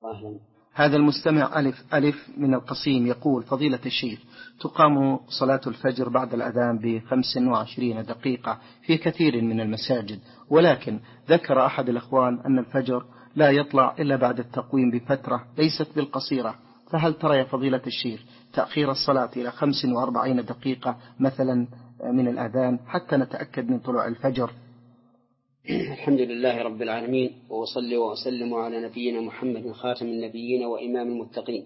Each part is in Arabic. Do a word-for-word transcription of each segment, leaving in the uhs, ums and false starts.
أهلا. هذا المستمع ألف ألف من القصيم يقول: فضيلة الشيخ، تقام صلاة الفجر بعد الأذان بخمس وعشرين دقيقة في كثير من المساجد، ولكن ذكر أحد الأخوان أن الفجر لا يطلع إلا بعد التقويم بفترة ليست بالقصيرة، فهل ترى يا فضيلة الشيخ تأخير الصلاة إلى خمس وأربعين دقيقة مثلا من الأذان حتى نتأكد من طلوع الفجر؟ الحمد لله رب العالمين، وأصلي وأسلم على نبينا محمد خاتم النبيين وإمام المتقين،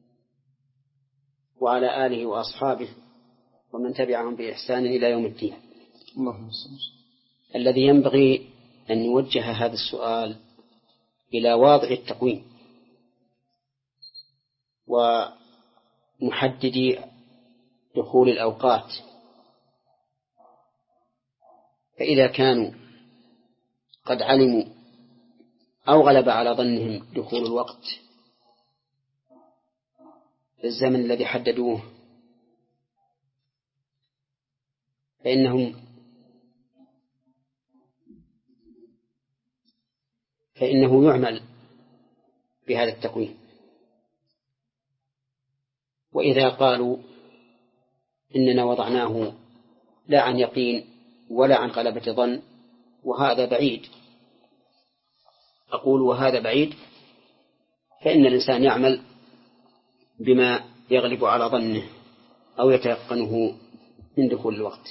وعلى آله وأصحابه ومن تبعهم بإحسان إلى يوم الدين. اللهم صل وسلم. الذي ينبغي أن نوجه هذا السؤال إلى واضع التقويم ومحددي دخول الأوقات، فإذا كانوا قد علموا أو غلب على ظنهم دخول الوقت في الزمن الذي حددوه، فإنهم فإنه يعمل بهذا التقويم. وإذا قالوا إننا وضعناه لا عن يقين ولا عن غلبة ظن وهذا بعيد، أقول وهذا بعيد، فإن الإنسان يعمل بما يغلب على ظنه أو يتيقنه من دخول الوقت.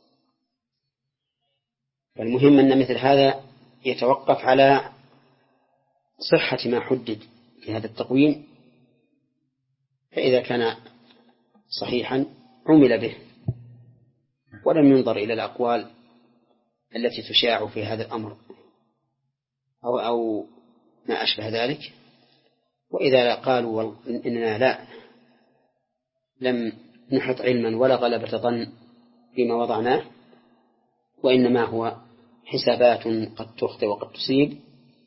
فالمهم أن مثل هذا يتوقف على صحة ما حدد في هذا التقويم، فإذا كان صحيحا عمل به ولم ينظر إلى الأقوال التي تشاع في هذا الأمر أو, أو ما أشبه ذلك. وإذا قالوا إننا لا لم نحط علما ولا غلبة ظن بما وضعناه، وإنما هو حسابات قد تخطئ وقد تصيب،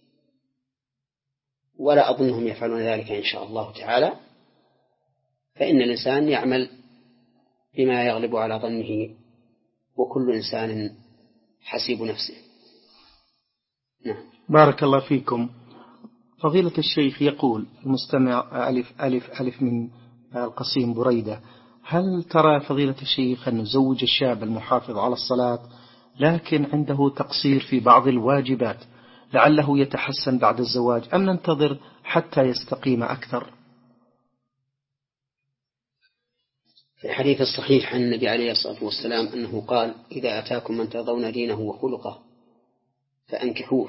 ولا أظنهم يفعلون ذلك إن شاء الله تعالى، فإن الإنسان يعمل بما يغلب على ظنه، وكل إنسان حسيب نفسه. نعم. بارك الله فيكم. فضيلة الشيخ يقول المستمع ألف ألف ألف من القصيم بريدة: هل ترى فضيلة الشيخ أن نزوج الشاب المحافظ على الصلاة لكن عنده تقصير في بعض الواجبات لعله يتحسن بعد الزواج، أم ننتظر حتى يستقيم أكثر؟ في الحديث الصحيح عن النبي عليه الصلاة والسلام أنه قال: إذا أتاكم من ترضون دينه وخلقه فأنكحوه.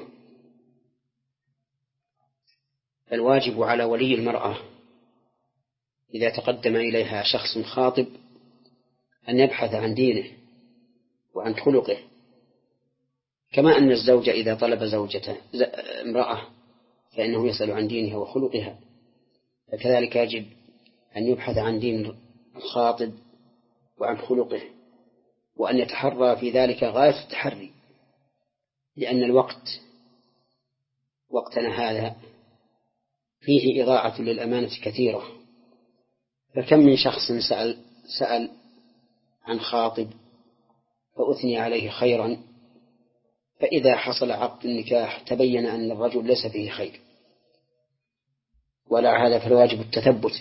الواجب على ولي المرأة إذا تقدم إليها شخص خاطب أن يبحث عن دينه وعن خلقه، كما أن الزوج إذا طلب زوجته امرأة فإنه يسأل عن دينها وخلقها، فكذلك يجب أن يبحث عن دين الخاطب وعن خلقه، وأن يتحرى في ذلك غاية التحري، لأن الوقت وقتنا هذا فيه إضاعة للأمانة كثيرة. فكم من شخص سأل, سأل عن خاطب فأثني عليه خيرا، فإذا حصل عقد النكاح تبين أن الرجل ليس فيه خير، ولا هذا فالواجب التثبت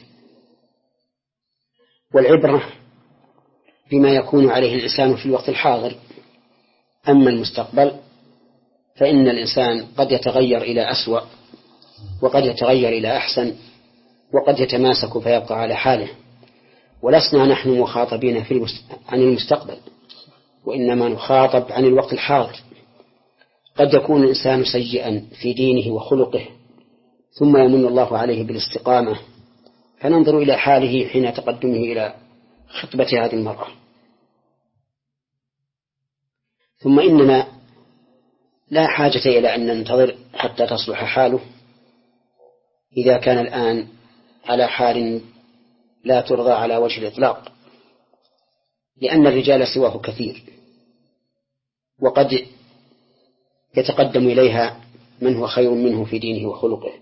والعبرة بما يكون عليه الإنسان في الوقت الحاضر. أما المستقبل فإن الإنسان قد يتغير إلى أسوأ وقد يتغير إلى أحسن وقد يتماسك فيبقى على حاله، ولسنا نحن مخاطبين في المست... عن المستقبل، وإنما نخاطب عن الوقت الحاضر. قد يكون الإنسان سيئا في دينه وخلقه ثم يمن الله عليه بالاستقامة، فننظر إلى حاله حين تقدمه إلى خطبة هذه المرأة. ثم إننا لا حاجة إلى أن ننتظر حتى تصلح حاله إذا كان الآن على حال لا ترضى على وجه الإطلاق، لأن الرجال سواه كثير، وقد يتقدم إليها من هو خير منه في دينه وخلقه،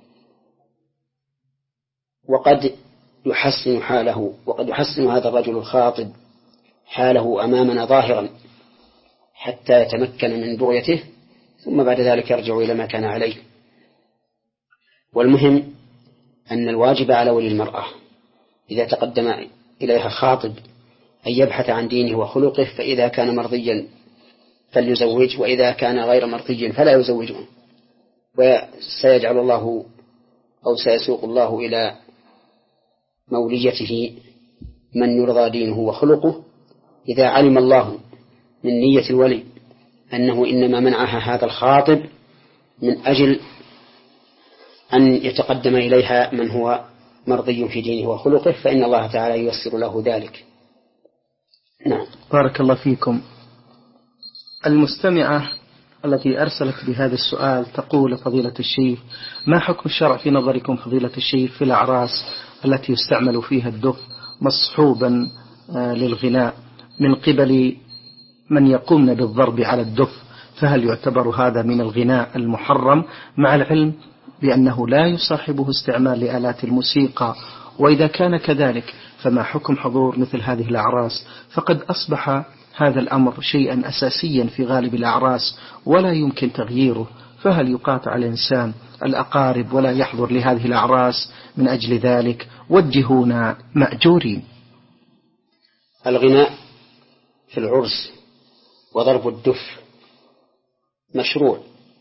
وقد يحسن حاله، وقد يحسن هذا الرجل الخاطب حاله أمامنا ظاهرا حتى يتمكن من بغيته، ثم بعد ذلك يرجع إلى ما كان عليه. والمهم أن الواجب على ولي المرأة إذا تقدم إليها خاطب أن يبحث عن دينه وخلقه، فإذا كان مرضيا فليزوج، وإذا كان غير مرضي فلا يزوجه، وسيجعل الله أو سيسوق الله إلى موليته من يرضى دينه وخلقه إذا علم الله من نية الولي أنه إنما منعها هذا الخاطب من أجل أن يتقدم إليها من هو مرضي في دينه وخلقه، فإن الله تعالى ييسر له ذلك. نعم. بارك الله فيكم. المستمعة التي أرسلت بهذا السؤال تقول: فضيلة الشيخ، ما حكم الشرع في نظركم فضيلة الشيخ في الأعراس التي يستعمل فيها الدف مصحوبا للغناء من قبل من يقومن بالضرب على الدف، فهل يعتبر هذا من الغناء المحرم، مع العلم بأنه لا يصاحبه استعمال لآلات الموسيقى؟ وإذا كان كذلك فما حكم حضور مثل هذه الأعراس؟ فقد أصبح هذا الأمر شيئا أساسيا في غالب الأعراس ولا يمكن تغييره، فهل يقاطع الإنسان الأقارب ولا يحضر لهذه الأعراس من أجل ذلك؟ وجهونا مأجورين. الغناء في العرس وضرب الدف مشروع،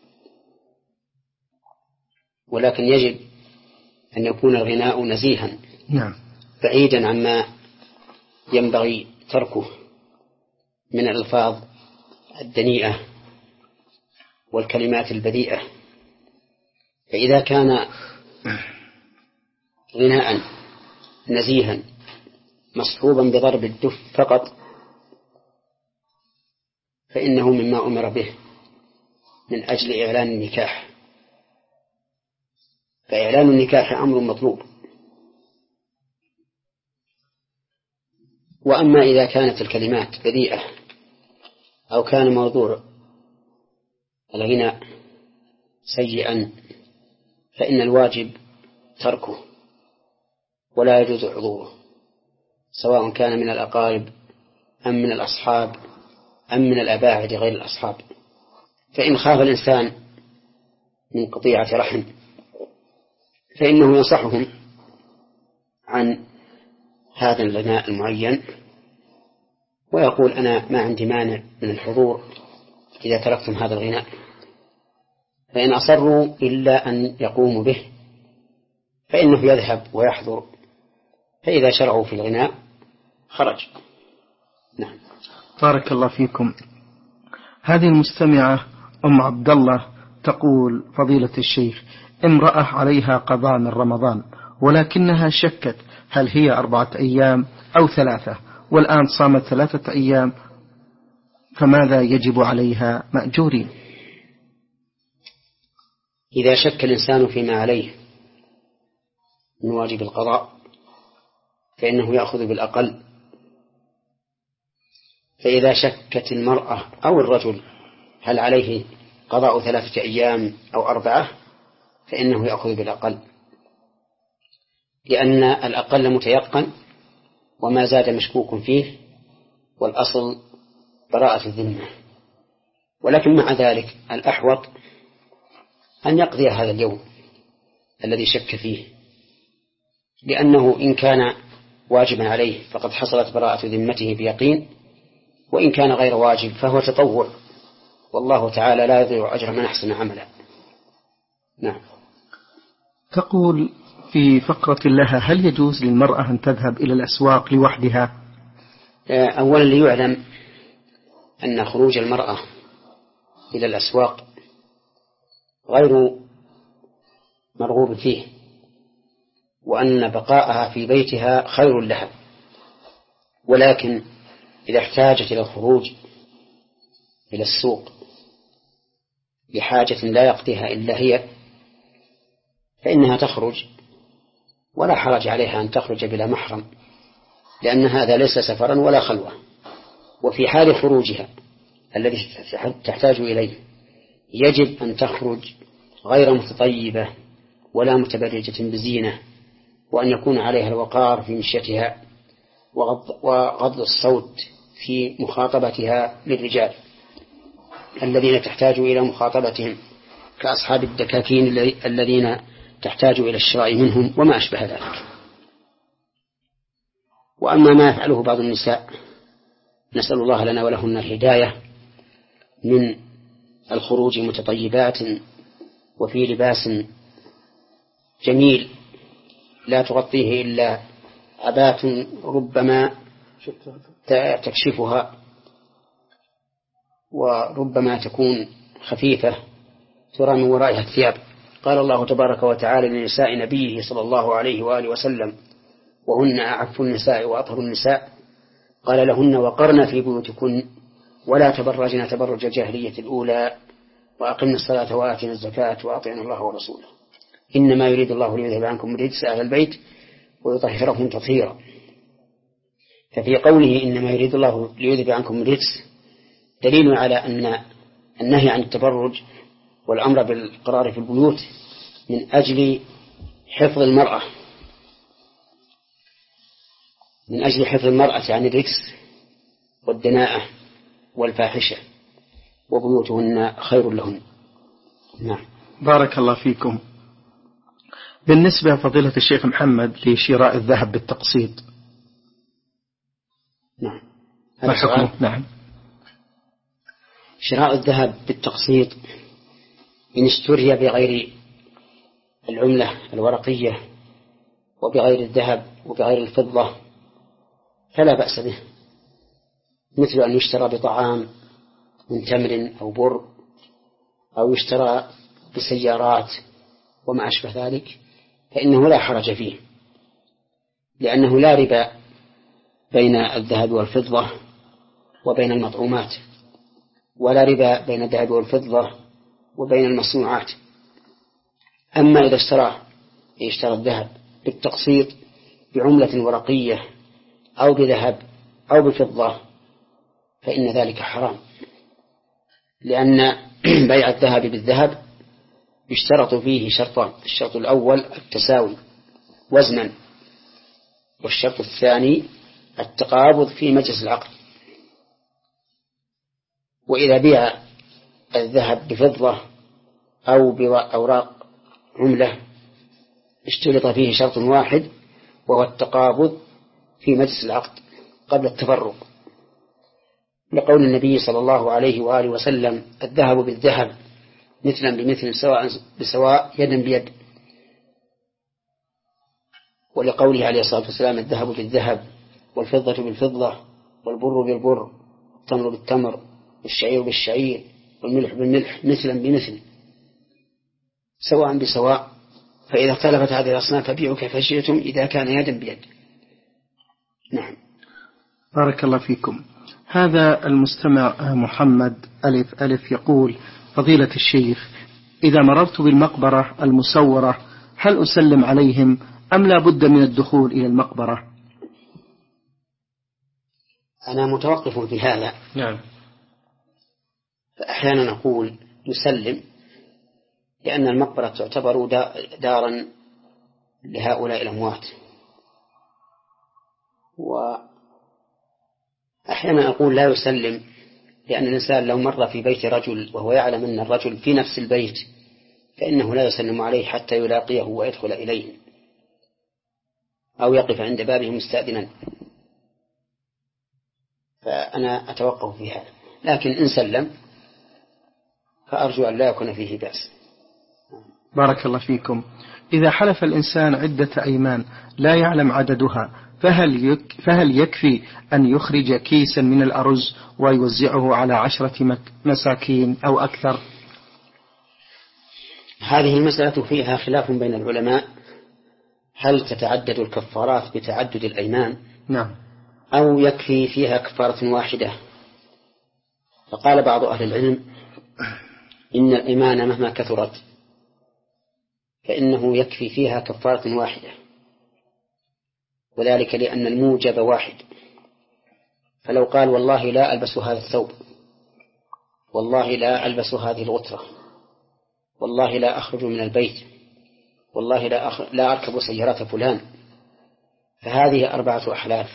ولكن يجب أن يكون الغناء نزيها، نعم، بعيدا عما ينبغي تركه من الألفاظ الدنيئة والكلمات البذيئة. فإذا كان غناء نزيها مصحوبا بضرب الدف فقط فإنه مما أمر به من أجل إعلان النكاح، فإعلان النكاح أمر مطلوب. وأما إذا كانت الكلمات بذيئة أو كان موضوع الغناء سيئا فإن الواجب تركه ولا يجوز حضوره، سواء كان من الأقارب أم من الأصحاب أم من الأباعد غير الأصحاب. فإن خاف الإنسان من قطيعة رحم فإنه ينصحهم عن هذا الغناء المعين ويقول: أنا ما عندي مانع من الحضور إذا تركتم هذا الغناء. فإن أصروا إلا أن يقوموا به فإنه يذهب ويحضر، فإذا شرعوا في الغناء خرج. نعم. بارك الله فيكم. هذه المستمعة أم عبد الله تقول: فضيلة الشيخ، امرأة عليها قضاء من رمضان ولكنها شكت هل هي أربعة أيام أو ثلاثة، والآن صامت ثلاثة أيام، فماذا يجب عليها مأجورين؟ إذا شك الإنسان فيما عليه من واجب القضاء فإنه يأخذ بالأقل. فإذا شكت المرأة أو الرجل هل عليه قضاء ثلاثة أيام أو أربعة فإنه يأخذ بالأقل، لأن الأقل متيقن وما زاد مشكوك فيه، والأصل براءة الذمة. ولكن مع ذلك الأحوط أن يقضي هذا اليوم الذي شك فيه، لأنه إن كان واجبا عليه فقد حصلت براءة ذمته بيقين، وإن كان غير واجب فهو تطوع، والله تعالى لا يضيع أجر من أحسن عملا. نعم. تقول في فقرة لها: هل يجوز للمرأة أن تذهب إلى الأسواق لوحدها؟ أولا ليعلم أن خروج المرأة إلى الأسواق غير مرغوب فيه، وأن بقاءها في بيتها خير لها، ولكن إذا احتاجت إلى الخروج إلى السوق لحاجة لا يقضيها إلا هي فإنها تخرج، ولا حرج عليها أن تخرج بلا محرم، لأن هذا ليس سفرا ولا خلوة. وفي حال خروجها الذي تحتاج إليه يجب أن تخرج غير متطيبة ولا متبرجة بزينة، وأن يكون عليها الوقار في مشيتها وغض الصوت في مخاطبتها للرجال الذين تحتاج إلى مخاطبتهم كأصحاب الدكاكين الذين تحتاج إلى الشراء منهم وما أشبه ذلك. وأما ما يفعله بعض النساء نسأل الله لنا ولهن الهداية من الخروج متطيبات وفي لباس جميل لا تغطيه إلا عبات ربما تكشفها وربما تكون خفيفة ترى من ورائها الثياب. قال الله تبارك وتعالى لنساء نبيه صلى الله عليه وآله وسلم وهن أعف النساء وأطهر النساء قال لهن وقرن في بيوتكن ولا تبرجن تبرج الجاهلية الأولى وأقمنا الصلاة وآتنا الزكاة وأطعنا الله ورسوله إنما يريد الله ليذهب عنكم الرجس أهل البيت ويطهركم تطهيرا. ففي قوله إنما يريد الله ليذهب عنكم الرجس دليل على أن النهي عن التبرج والأمر بالقرار في البيوت من أجل حفظ المرأة من أجل حفظ المرأة عن الرجس والدناءة والفاحشة وبيوتهن خير لهن. نعم. بارك الله فيكم. بالنسبة فضيلة الشيخ محمد لشراء الذهب بالتقسيط نعم ما حكمه؟ نعم. شراء الذهب بالتقسيط إن اشتري بغير العملة الورقية وبغير الذهب وبغير الفضة فلا بأس به، مثل أن يشترى بطعام من تمر أو بر أو يشترى بسيارات وما أشبه ذلك فإنه لا حرج فيه، لأنه لا ربا بين الذهب والفضة وبين المطعومات ولا ربا بين الذهب والفضة وبين المصنوعات. أما إذا اشترى يشترى الذهب بالتقسيط بعملة ورقية أو بذهب أو بفضة فإن ذلك حرام، لأن بيع الذهب بالذهب يشترط فيه شرطان: الشرط الأول التساوي وزنا، والشرط الثاني التقابض في مجلس العقد. وإذا بيع الذهب بفضة أو بأوراق عملة اشترط فيه شرط واحد وهو التقابض في مجلس العقد قبل التفرق، لقول النبي صلى الله عليه وآله وسلم: الذهب بالذهب مثلا بمثل سواء بسواء يدا بيد. ولقوله عليه الصلاة والسلام: الذهب بالذهب والفضة بالفضة والبر بالبر والتمر بالتمر والشعير بالشعير والملح بالملح مثلا بمثل سواء بسواء، فإذا اختلفت هذه الأصناف فبيعوا كيف شئتم إذا كان يدا بيد. نعم. بارك الله فيكم. هذا المستمع محمد ألف ألف يقول: فضيلة الشيخ، إذا مررت بالمقبرة المسورة هل أسلم عليهم أم لا بد من الدخول إلى المقبرة؟ أنا متوقف في هذا. نعم. فأحيانا نقول يسلم لأن المقبرة تعتبر دارا لهؤلاء الأموات، وأحيانا أقول لا يسلم لأن الإنسان لو مر في بيت رجل وهو يعلم أن الرجل في نفس البيت فإنه لا يسلم عليه حتى يلاقيه ويدخل إليه أو يقف عند بابه مستأذنا. فأنا أتوقف في هذا، لكن إن سلم فأرجو أن لا يكون فيه بأس. بارك الله فيكم. إذا حلف الإنسان عدة أيمان لا يعلم عددها فهل, يك فهل يكفي أن يخرج كيسا من الأرز ويوزعه على عشرة مساكين أو أكثر؟ هذه المسألة فيها خلاف بين العلماء، هل تتعدد الكفارات بتعدد الأيمان؟ نعم. أو يكفي فيها كفارة واحدة؟ فقال بعض أهل العلم إن الإيمان مهما كثرت فإنه يكفي فيها كفارة واحدة، وذلك لأن الموجب واحد. فلو قال: والله لا ألبس هذا الثوب، والله لا ألبس هذه الغترة، والله لا أخرج من البيت، والله لا, أخ... لا أركب سيارات فلان، فهذه أربعة أحلاف.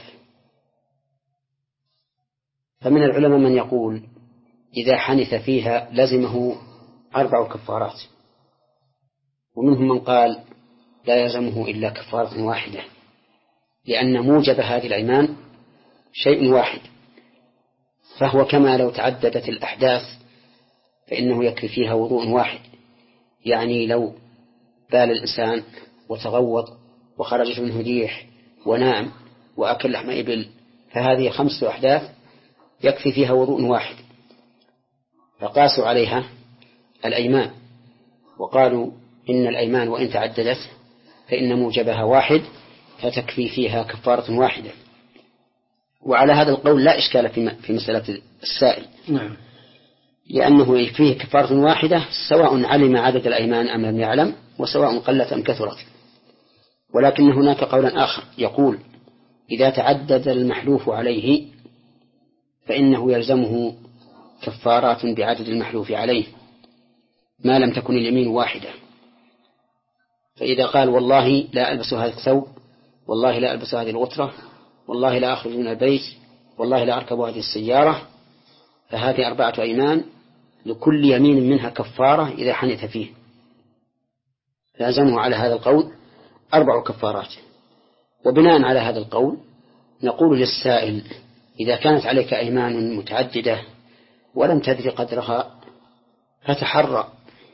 فمن العلماء من يقول إذا حنث فيها لزمه أربع كفارات، ومنهم من قال لا يلزمه إلا كفارة واحدة، لأن موجب هذه الأيمان شيء واحد، فهو كما لو تعددت الأحداث فإنه يكفي فيها وضوء واحد. يعني لو بال الإنسان وتغوط وخرجت منه ريح ونام وأكل لحم إبل، فهذه خمسة أحداث يكفي فيها وضوء واحد، فقاسوا عليها الأيمان وقالوا إن الأيمان وإن تعددت فإن موجبها واحد فتكفي فيها كفارة واحدة. وعلى هذا القول لا إشكال في مسألة السائل، نعم، لأنه يكفيه كفارة واحدة سواء علم عدد الأيمان أم لم يعلم، وسواء قلت أم كثرت. ولكن هناك قولا آخر يقول إذا تعدد المحلوف عليه فإنه يلزمه كفارات بعدد المحلوف عليه ما لم تكن اليمين واحدة. فإذا قال والله لا ألبس هذا الثوب، والله لا ألبس هذه الغترة، والله لا أخرج من البيت، والله لا أركب هذه السيارة، فهذه أربعة أيمان لكل يمين منها كفارة إذا حنث فيه، لازمه على هذا القول أربع كفارات. وبناء على هذا القول نقول للسائل إذا كانت عليك أيمان متعددة ولم تدري قدرها فتحرى،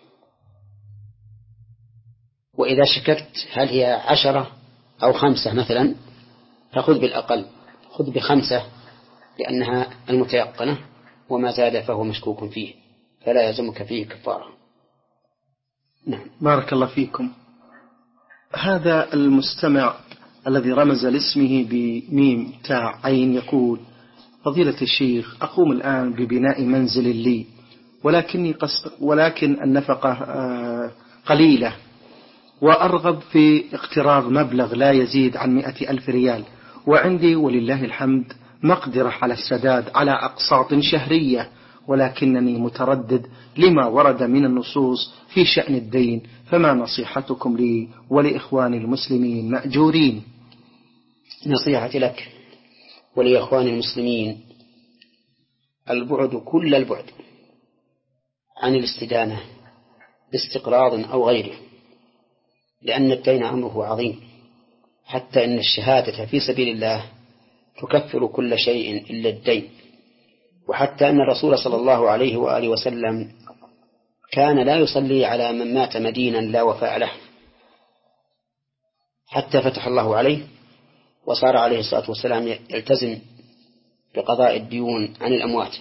وإذا شككت هل هي عشرة أو خمسة مثلا فخذ بالأقل، خذ بخمسة لأنها المتيقنة، وما زاد فهو مشكوك فيه فلا يلزمك فيه كفارة. نعم، بارك الله فيكم. هذا المستمع الذي رمز لاسمه بميم تاء عين يقول فضيلة الشيخ أقوم الآن ببناء منزل لي، ولكني قص... ولكن النفقة قليلة، وأرغب في اقتراض مبلغ لا يزيد عن مئة ألف ريال، وعندي ولله الحمد مقدرة على السداد على أقساط شهرية، ولكنني متردد لما ورد من النصوص في شأن الدين، فما نصيحتكم لي ولإخواني المسلمين مأجورين؟ نصيحتي لك ولإخواني المسلمين البعد كل البعد عن الاستدانة باستقراض أو غيره، لأن الدين أمره عظيم، حتى إن الشهادة في سبيل الله تكفر كل شيء إلا الدين. وحتى أن الرسول صلى الله عليه وآله وسلم كان لا يصلي على من مات مدينا لا وفاء له حتى فتح الله عليه وصار عليه الصلاة والسلام يلتزم بقضاء الديون عن الأموات.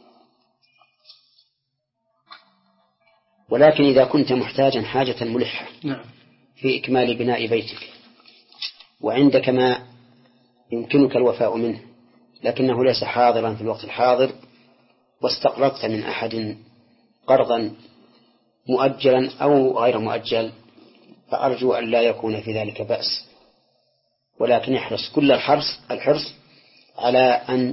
ولكن إذا كنت محتاجا حاجة ملحة في إكمال بناء بيتك وعندك ما يمكنك الوفاء منه لكنه ليس حاضرا في الوقت الحاضر، واستقرضت من أحد قرضا مؤجلا أو غير مؤجل، فأرجو أن لا يكون في ذلك بأس، ولكن يحرص كل الحرص الحرص على أن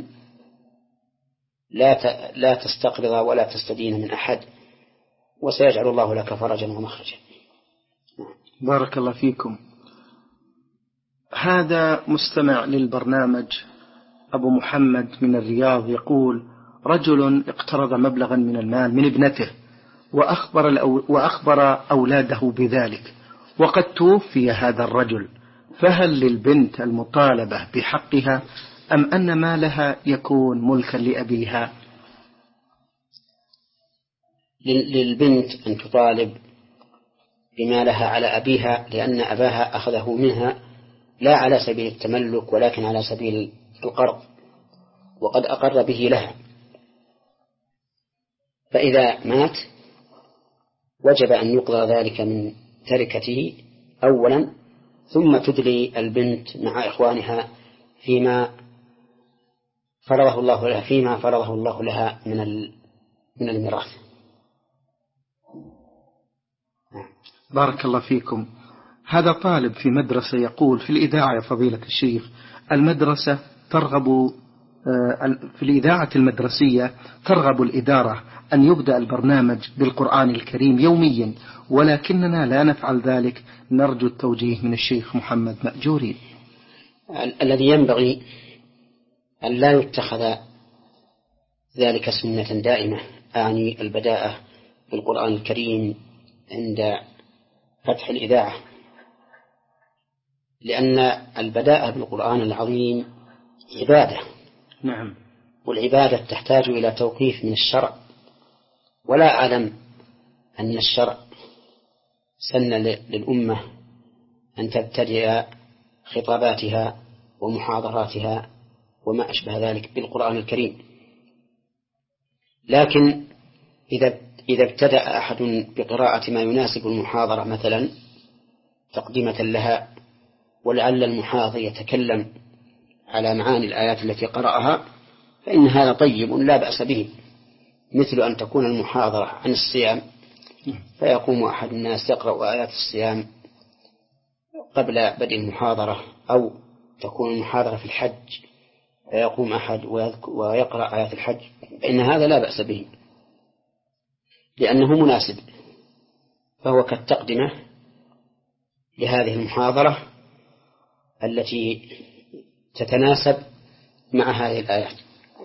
لا لا تستقرض ولا تستدين من أحد، وسيجعل الله لك فرجا ومخرجا. بارك الله فيكم. هذا مستمع للبرنامج أبو محمد من الرياض يقول رجل اقترض مبلغا من المال من ابنته وأخبر, وأخبر أولاده بذلك، وقد توفي هذا الرجل، فهل للبنت المطالبة بحقها أم أن مالها يكون ملكا لأبيها؟ للبنت أن تطالب بما لها على أبيها، لأن أباها أخذه منها لا على سبيل التملك ولكن على سبيل القرض، وقد أقر به لها. فإذا مات وجب أن يقضى ذلك من تركته أولا، ثم تدلي البنت مع إخوانها فيما فرضه الله لها فيما فرضه الله لها من من الميراث. بارك الله فيكم. هذا طالب في مدرسة يقول في الإذاعة يا فضيلة الشيخ المدرسة ترغب في الإذاعة المدرسية ترغب الإدارة أن يبدأ البرنامج بالقرآن الكريم يوميا، ولكننا لا نفعل ذلك، نرجو التوجيه من الشيخ محمد مأجورين. الذي ينبغي أن لا يتخذ ذلك سنة دائمة، أعني البداءة بالقرآن الكريم عند فتح الإذاعة، لأن البداءة بالقرآن العظيم عبادة. نعم. والعبادة تحتاج إلى توقيف من الشرع، ولا أعلم أن الشرع سن للأمة أن تبتدئ خطاباتها ومحاضراتها وما أشبه ذلك بالقرآن الكريم. لكن إذا إذا ابتدأ أحد بقراءة ما يناسب المحاضرة مثلا تقدمة لها، ولعل المحاضر يتكلم على معاني الآيات التي قرأها، فإن هذا طيب لا بأس به، مثل أن تكون المحاضرة عن الصيام فيقوم أحد الناس يقرأ آيات الصيام قبل بدء المحاضرة، أو تكون المحاضرة في الحج فيقوم أحد ويقرأ آيات الحج، فإن هذا لا بأس به لأنه مناسب، فهو كالتقدمة لهذه المحاضرة التي تتناسب مع هذه الآيات.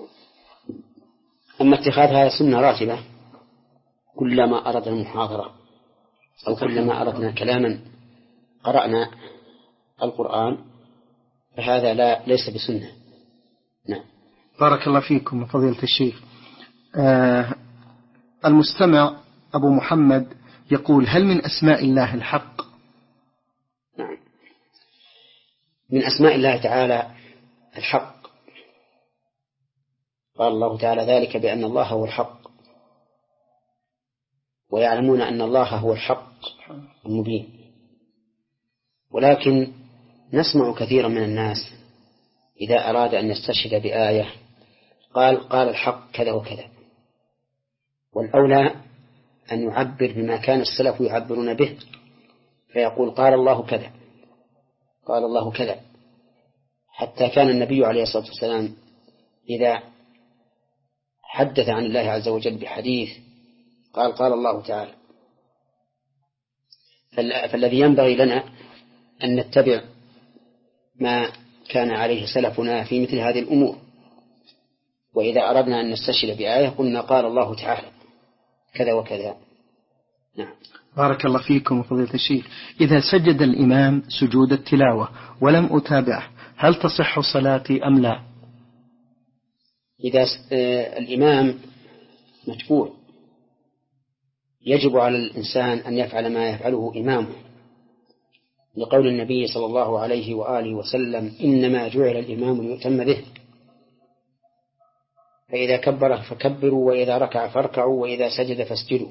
أما اتخاذها سنة راتبة كلما أردنا المحاضرة أو كلما أردنا كلاما قرأنا القرآن فهذا لا ليس بسنة. نعم. بارك الله فيكم فضيلة الشيخ. آه المستمع أبو محمد يقول: هل من أسماء الله الحق؟ نعم، من أسماء الله تعالى الحق. قال الله تعالى: ذلك بأن الله هو الحق ويعلمون أن الله هو الحق المبين. ولكن نسمع كثيرا من الناس إذا أراد أن يستشهد بآية قال قال الحق كذا وكذا، والأولى أن يعبر بما كان السلف يعبرون به، فيقول قال الله كذا قال الله كذا. حتى كان النبي عليه الصلاة والسلام إذا حدث عن الله عز وجل بحديث قال قال الله تعالى. فالذي ينبغي لنا أن نتبع ما كان عليه سلفنا في مثل هذه الأمور، وإذا أردنا أن نستشهد بآية قلنا قال الله تعالى كذا وكذا. نعم. بارك الله فيكم فضيلة الشيخ. إذا سجد الإمام سجود التلاوة ولم أتابعه هل تصح صلاتي أم لا؟ إذا الإمام متبوع يجب على الإنسان أن يفعل ما يفعله إمامه، لقول النبي صلى الله عليه وآله وسلم: إنما جعل الإمام ليؤتم به، فإذا كبر فكبروا، وإذا ركع فاركعوا، وإذا سجد فاسجدوا.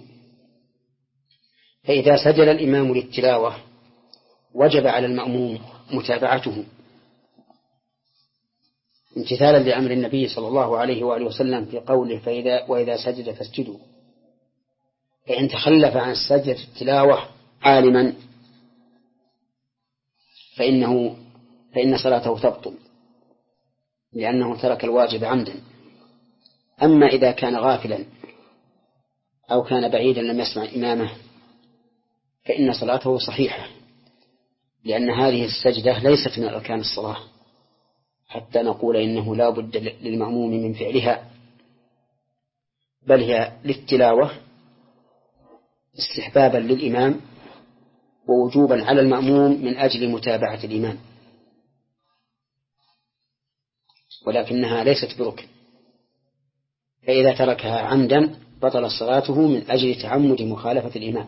فإذا سجد الإمام للتلاوة وجب على المأموم متابعته امتثالا لأمر النبي صلى الله عليه وآله وسلم في قوله: فإذا وإذا سجد فاسجدوا. فإن تخلف عن السجد التلاوة عالما فإنه فإن صلاته تبطل لأنه ترك الواجب عمدا. أما إذا كان غافلا أو كان بعيدا لم يسمع إمامه فإن صلاته صحيحة، لأن هذه السجدة ليست من أركان الصلاة حتى نقول إنه لا بد للمأموم من فعلها، بل هي للتلاوة استحبابا للإمام ووجوبا على المأموم من أجل متابعة الإمام، ولكنها ليست بركن. فإذا تركها عمدا بطل صلاته من أجل تعمد مخالفة الإمام،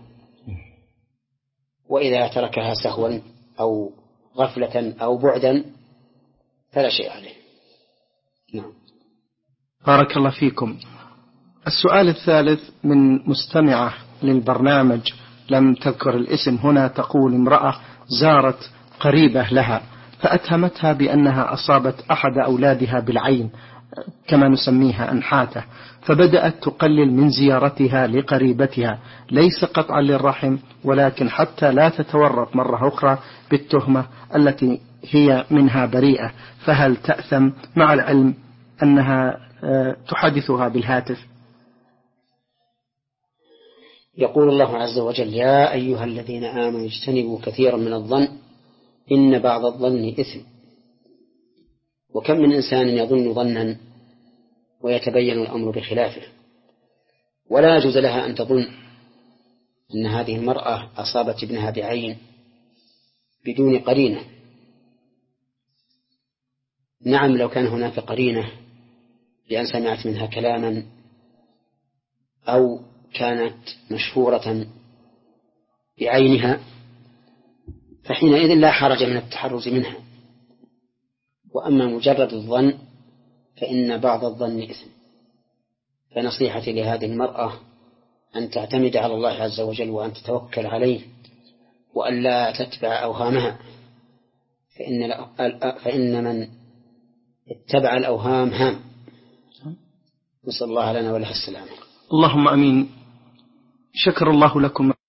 وإذا تركها سهوا أو غفلة أو بعدا فلا شيء عليه. نعم. بارك الله فيكم. السؤال الثالث من مستمعة للبرنامج لم تذكر الاسم هنا، تقول: امرأة زارت قريبة لها فأتهمتها بأنها أصابت أحد أولادها بالعين كما نسميها أنحاته، فبدأت تقلل من زيارتها لقريبتها ليس قطعا للرحم ولكن حتى لا تتورط مرة أخرى بالتهمة التي هي منها بريئة، فهل تأثم مع العلم أنها تحدثها بالهاتف؟ يقول الله عز وجل: يا أيها الذين آمنوا اجتنبوا كثيرا من الظن إن بعض الظن إثم. وكم من إنسان يظن ظنا ويتبين الأمر بخلافه، ولا يجوز لها أن تظن أن هذه المرأة أصابت ابنها بعين بدون قرينة، نعم لو كان هناك قرينة بأن سمعت منها كلاما أو كانت مشهورة بعينها فحينئذ لا حرج من التحرز منها. وأما مجرد الظن فإن بعض الظن إثم. فنصيحتي لهذه المرأة أن تعتمد على الله عز وجل وأن تتوكل عليه وأن لا تتبع أوهامها، فإن, فإن من اتبع الأوهام هام. نسأل الله لنا ولها السلامة. اللهم أمين. شكر الله لكم.